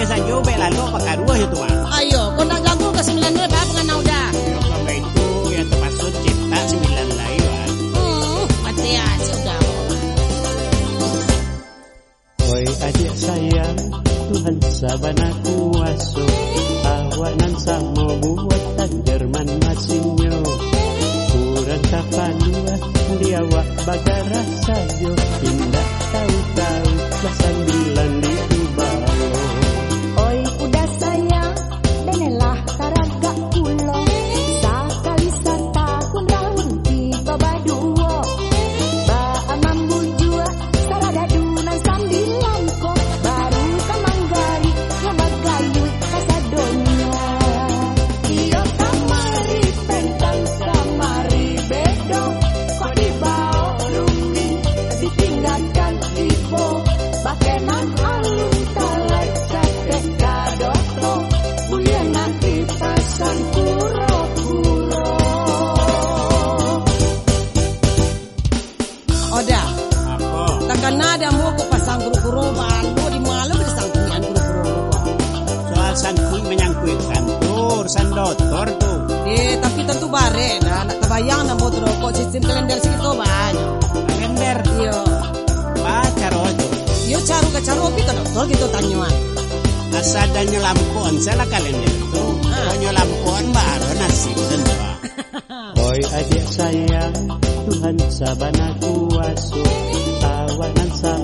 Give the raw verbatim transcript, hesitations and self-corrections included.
saja be lalu pakaruah itu mah. Ayo, kau nak jago ke sembilan dua apa pengen udah. Kalau itu ya termasuk cipta sembilan layuan. Hmm, mati ya sudah. Oi adik sayang, Tuhan sabana kuaso, awanan samo buat tan Jerman masinyo. Kurang kapanua liawak bagara sajo, indah tahu-tahu lah sambilan di Dubai. Oi udah sayang, benelah taraga kulo, sakali satahun rahun tiba baduo. Ba amam bujua, sarada dunan sambilan ko, baru kamanggari ngamagayu kasadonyo. Iyo kamari pentang kamari bedo, kok dibao rumi ditinggalkan tipe, bakenan alun talai sate kadoto, bulian nanti pasang kuro-kuro. Oda, Apa? takkan ada mau kau pasang kuro-kuro balu di malam bersang kunyan kuro-kuro. Soal sangkui menyangkui kantor, sandotor tuh. Eh, tapi tentu bare dah nak kebayang nak motor kok sistem kalender segitu banyak. Kalender Iyo, baca rojo. iyo caru ke caru opi ke dokter gitu tanyuan. Asa dan nyelampuan salah kalender tuh. Kalau nyelampuan baru nasib tentu. Oi adik sayang, Tuhan sabana kuaso, awanan samo